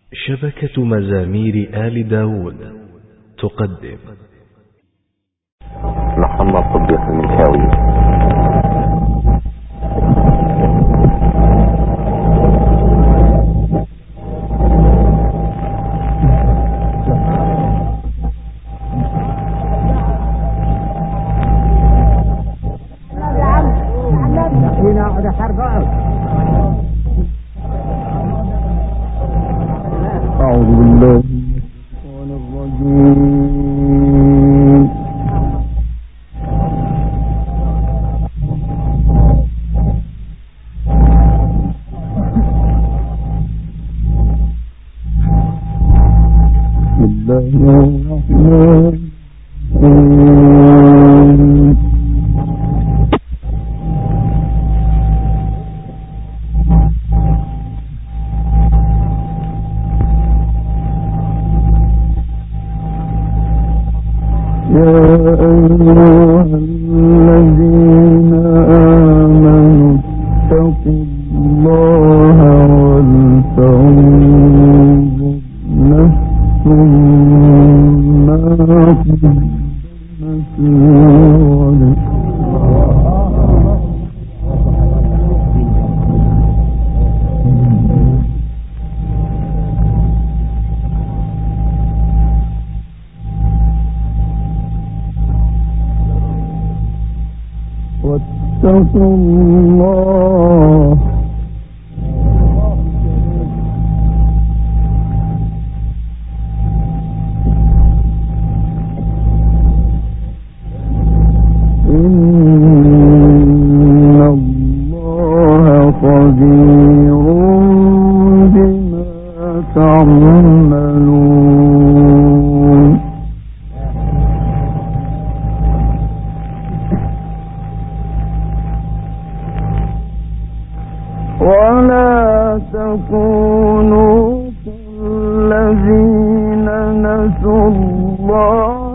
شبكة مزامير آل داود تقدم محمد صديق المنشاوي. أعوذ بالله من الرجيم. بسم الله الرحمن الرحيم. يا أيها الذين آمنوا اتقوا الله ولتنظر نفس ما قدمت لغد. واتقوا الله إن الله خبير بما تعملون. ولا تكونوا كالذين نسوا الله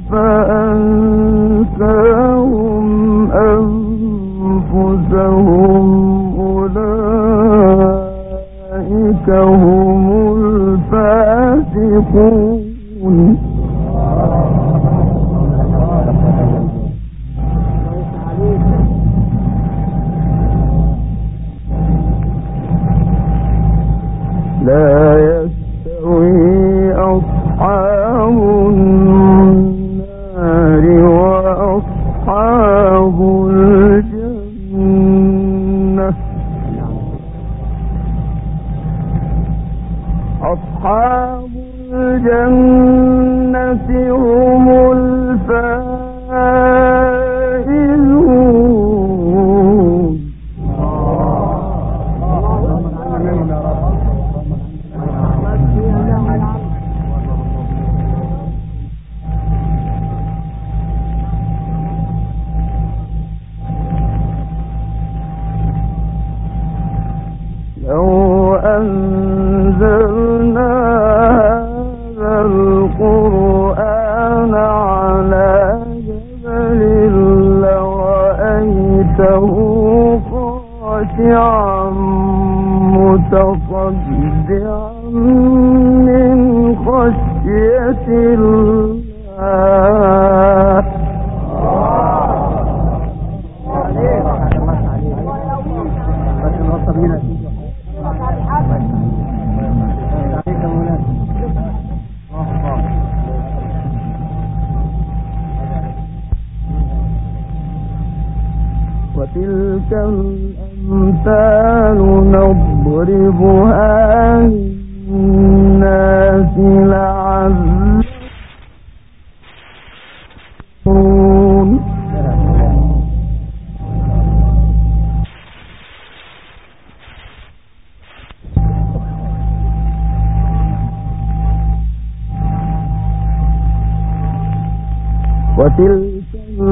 فأنساهم أنفسهم أولئك هم الفاسقون. لا يستوي أصحاب النار وأصحاب الجنة. أصحاب الجنة هم الفائزون. لو أنزلنا هذا القرآن على جبل لرأيته خاشعا متصدعا من خشية الله. وتلك الأمثال نضربها للناس لعلهم. وتلك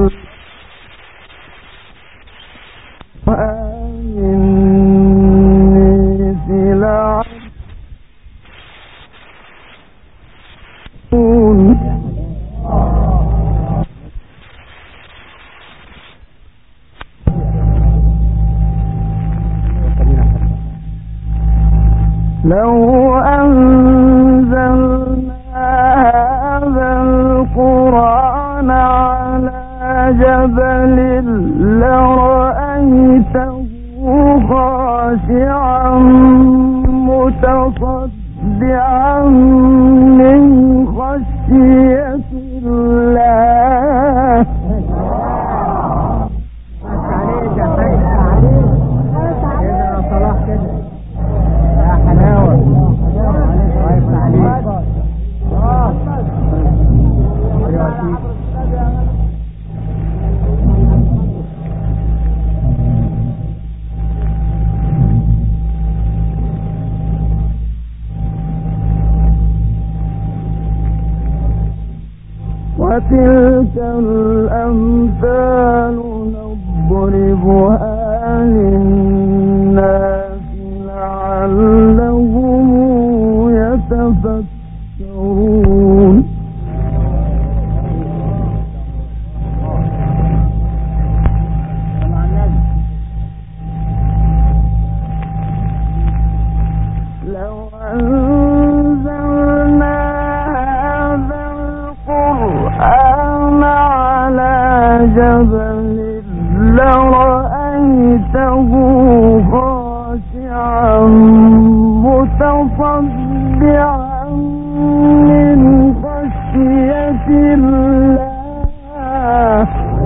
الناس لعلهم. لو أن متصدعا من خشية الله. وتلك الأمثال نضربها للناس لعلهم يتفكرون. لو أنزلنا هذا القرآن على جبل لرأيته خاشعا متصدعا من خشية الله.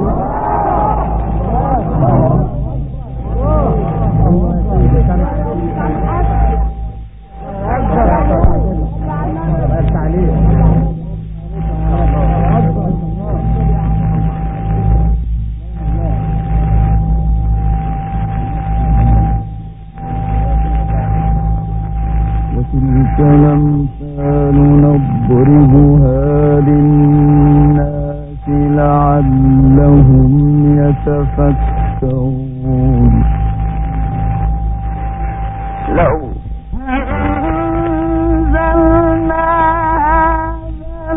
وتلك الأمثال نضربها للناس لعلهم يتفكرون. لو أنزلنا هذا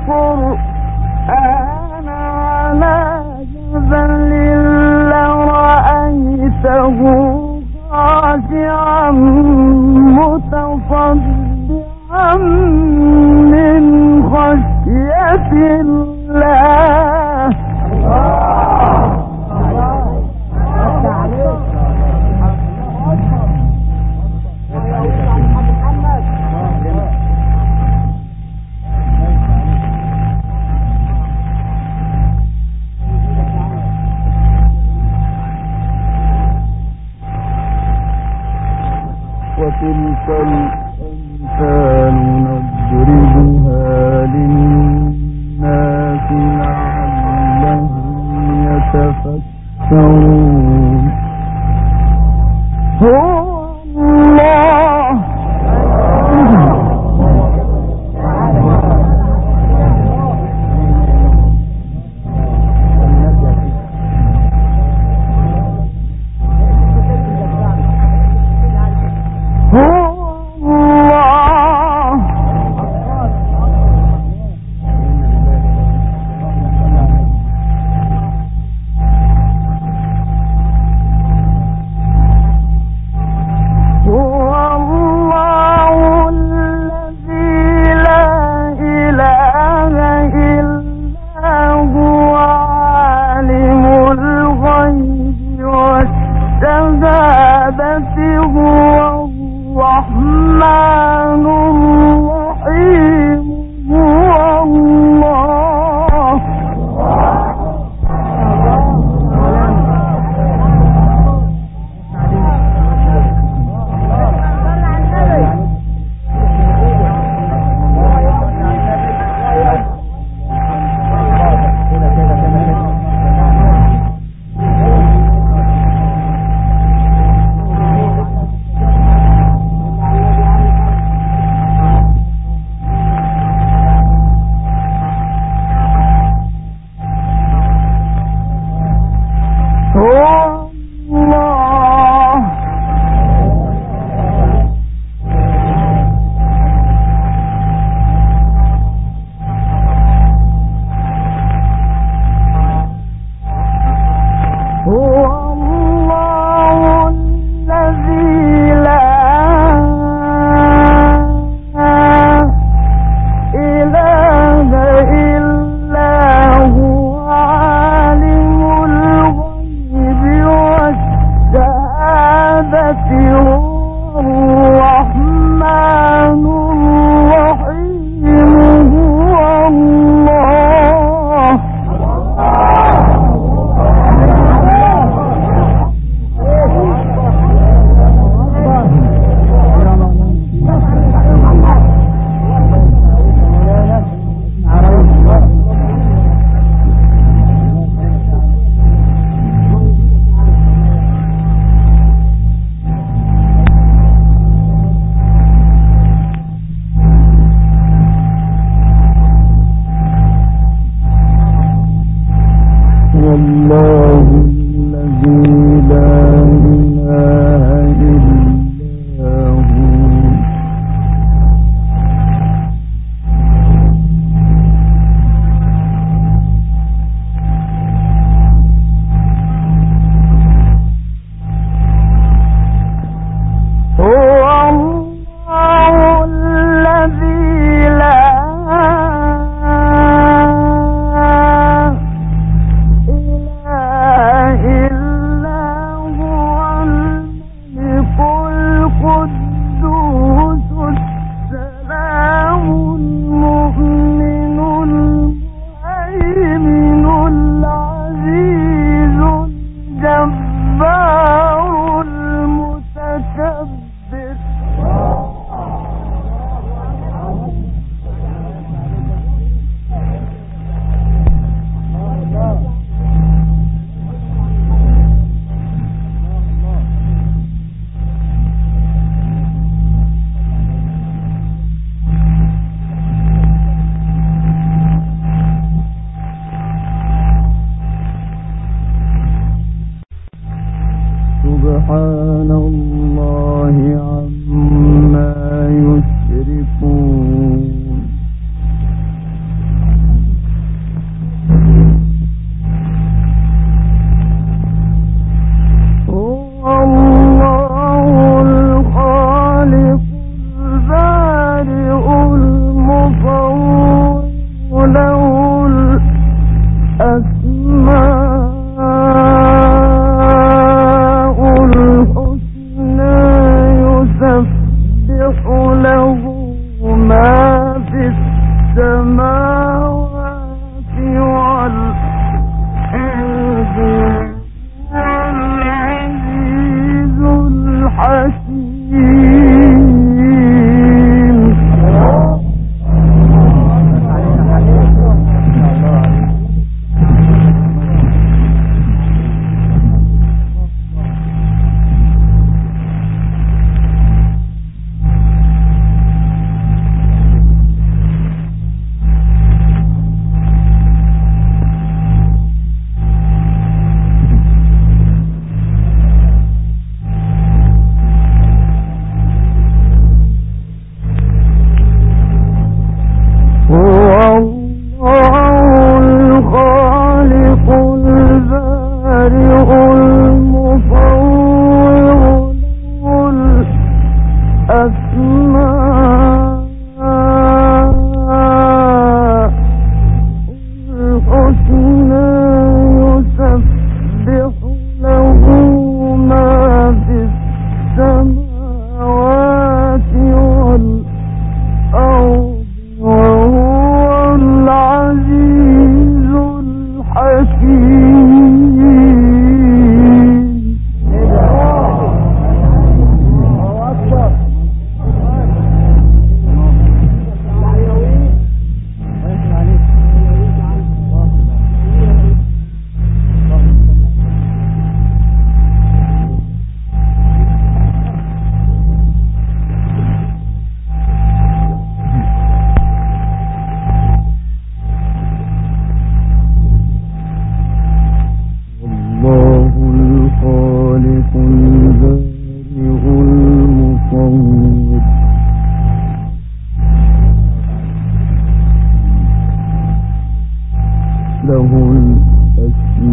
القرآن على جبل لرأيته خاشعا متصدعا من خشية الله. وتلك الأمثال نضربها للناس لعلهم يتفكرون. هو الله هو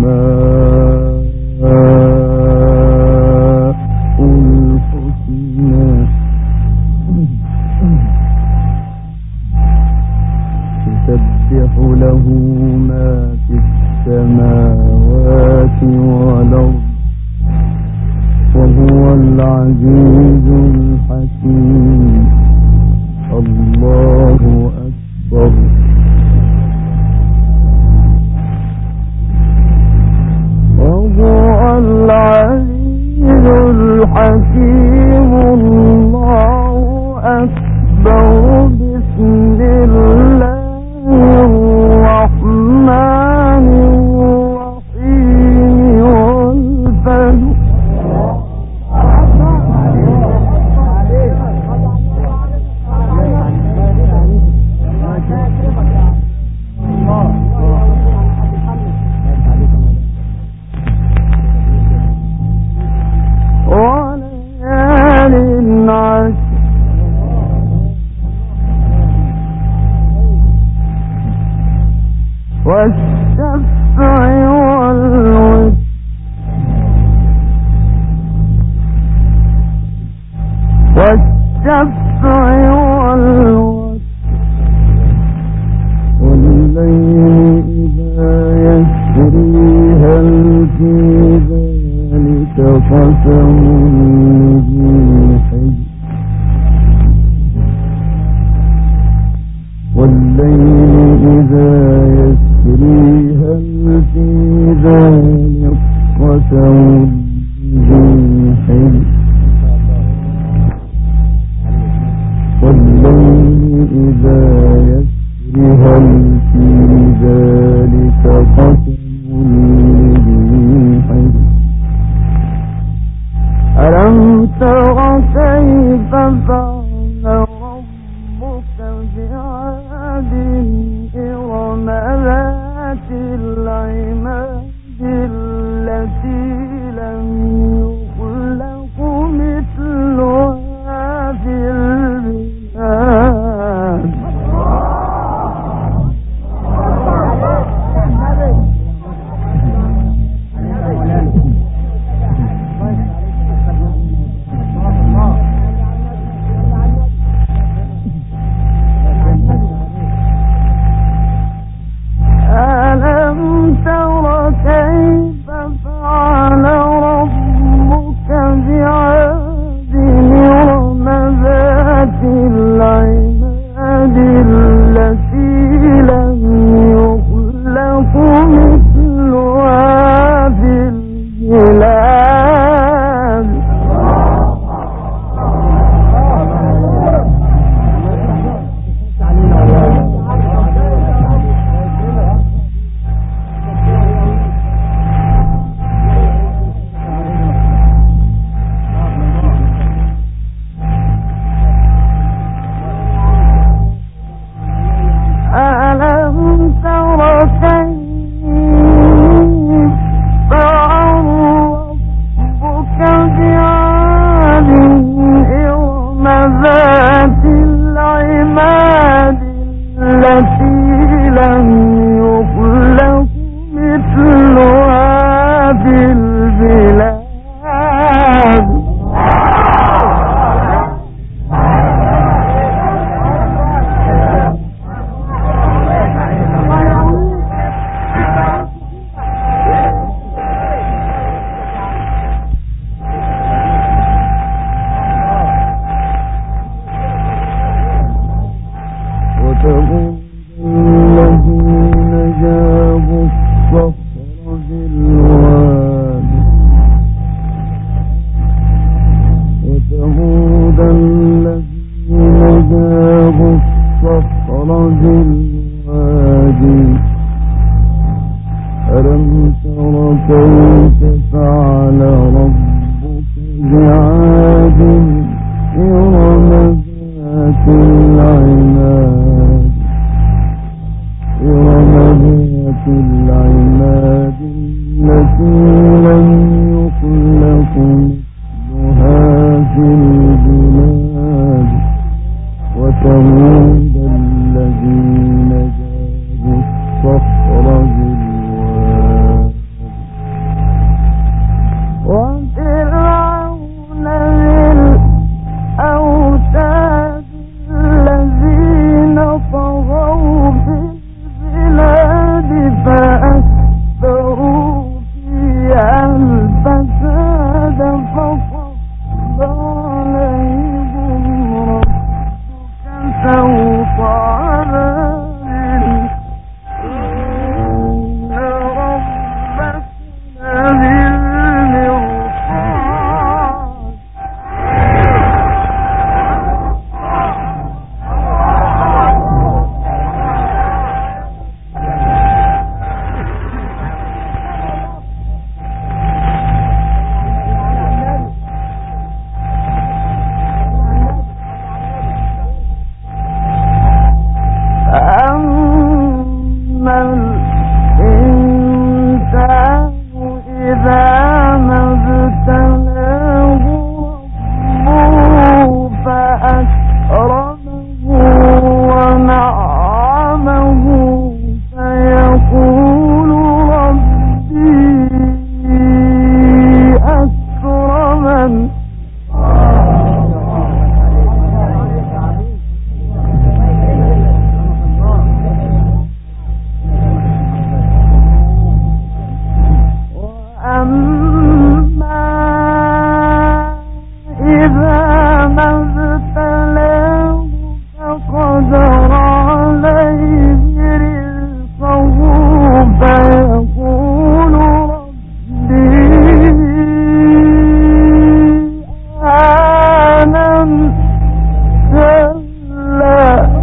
الحسنى يسبح له ما في السماوات والأرض وهو العزيز الحكيم. الله أكبر. وهو العزيز الحكيم. الله أكبر. بسم الله الرحمن الرحيم. والفجر. وليال عشر. والشفع والوتر. والشفع والوتر. والليل إذا يسري هل في ذلك قسم ذي حجر. والليل إذا يسري هل في ذلك قسم ذي حجر. والليل إذا يسري هل في ذلك قسم ذي حجر. ألم تر كيف فعل ربك بعاد إرم ذات العماد التي لم يخلق مثلها في البلاد. ألم تر كيف فعل ربك بعاد إرم ذات العماد التي لم يخلق مثلها في البلاد. ألم تر كيف فعل ربك بعاد إرم ذات العماد التي لم يخلق مثلها في البلاد. وتموت الذين جابوا الصخر بالواد. وثمود الذين جابوا الصخر بالواد. ألم تر كيف فعل ربك بعاد إرم ذات العماد. إرم ذات العماد التي لم يخلق مثلها في البلاد. وثمود الذين جابوا الصخر بالواد. قدر عليه رزقه فيقول ربي أهانن كلا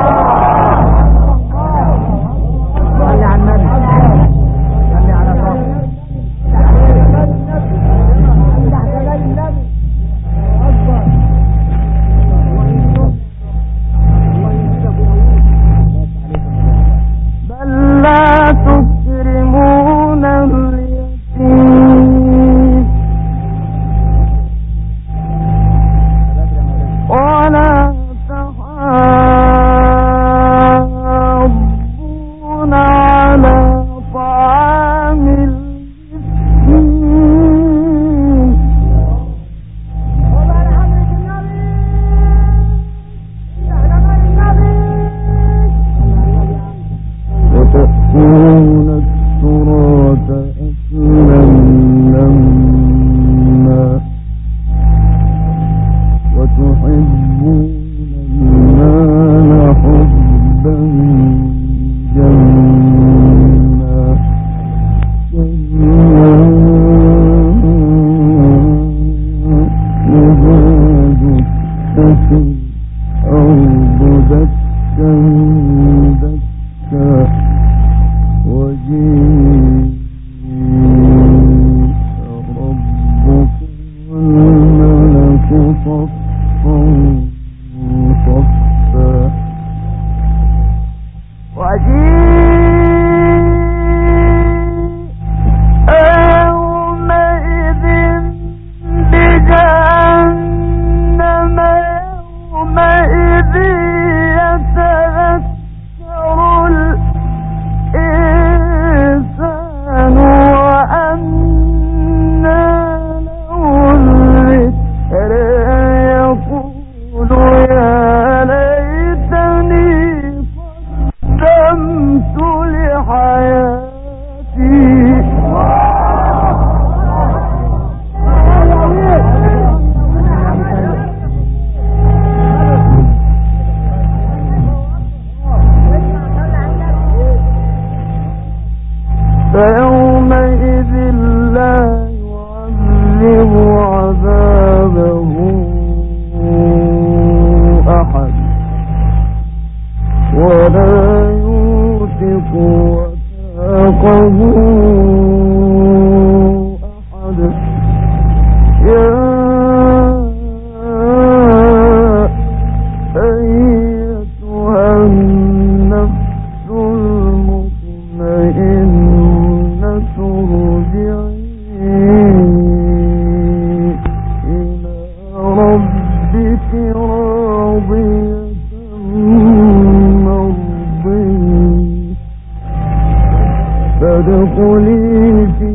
فيومئذ لا يعذب عذابه أحد ولا يوثق وثاقه أحد يا أيتها النفس المطمئنة ارجعي إلى ربك راضية مرضية فادخلي في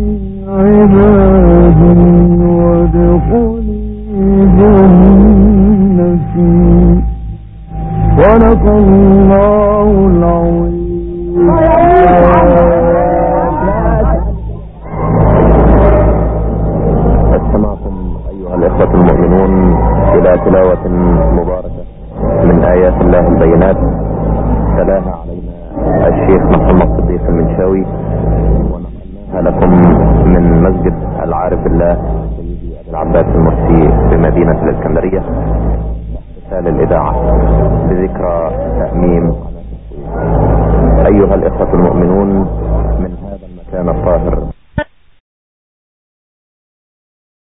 عبادي وادخلي جنتي صدق الله العظيم. استمعتم أيها الإخوة المؤمنون إلى تلاوة مباركة من آيات الله البينات تلاها علينا الشيخ محمد صديق المنشاوي، ونقلناها لكم من مسجد العارف بالله سيدي أبي العباس المرسي بمدينة الإسكندرية رسالة الإذاعة بذكرى تأميم. أيها الإخوة المؤمنون من هذا المكان الطاهر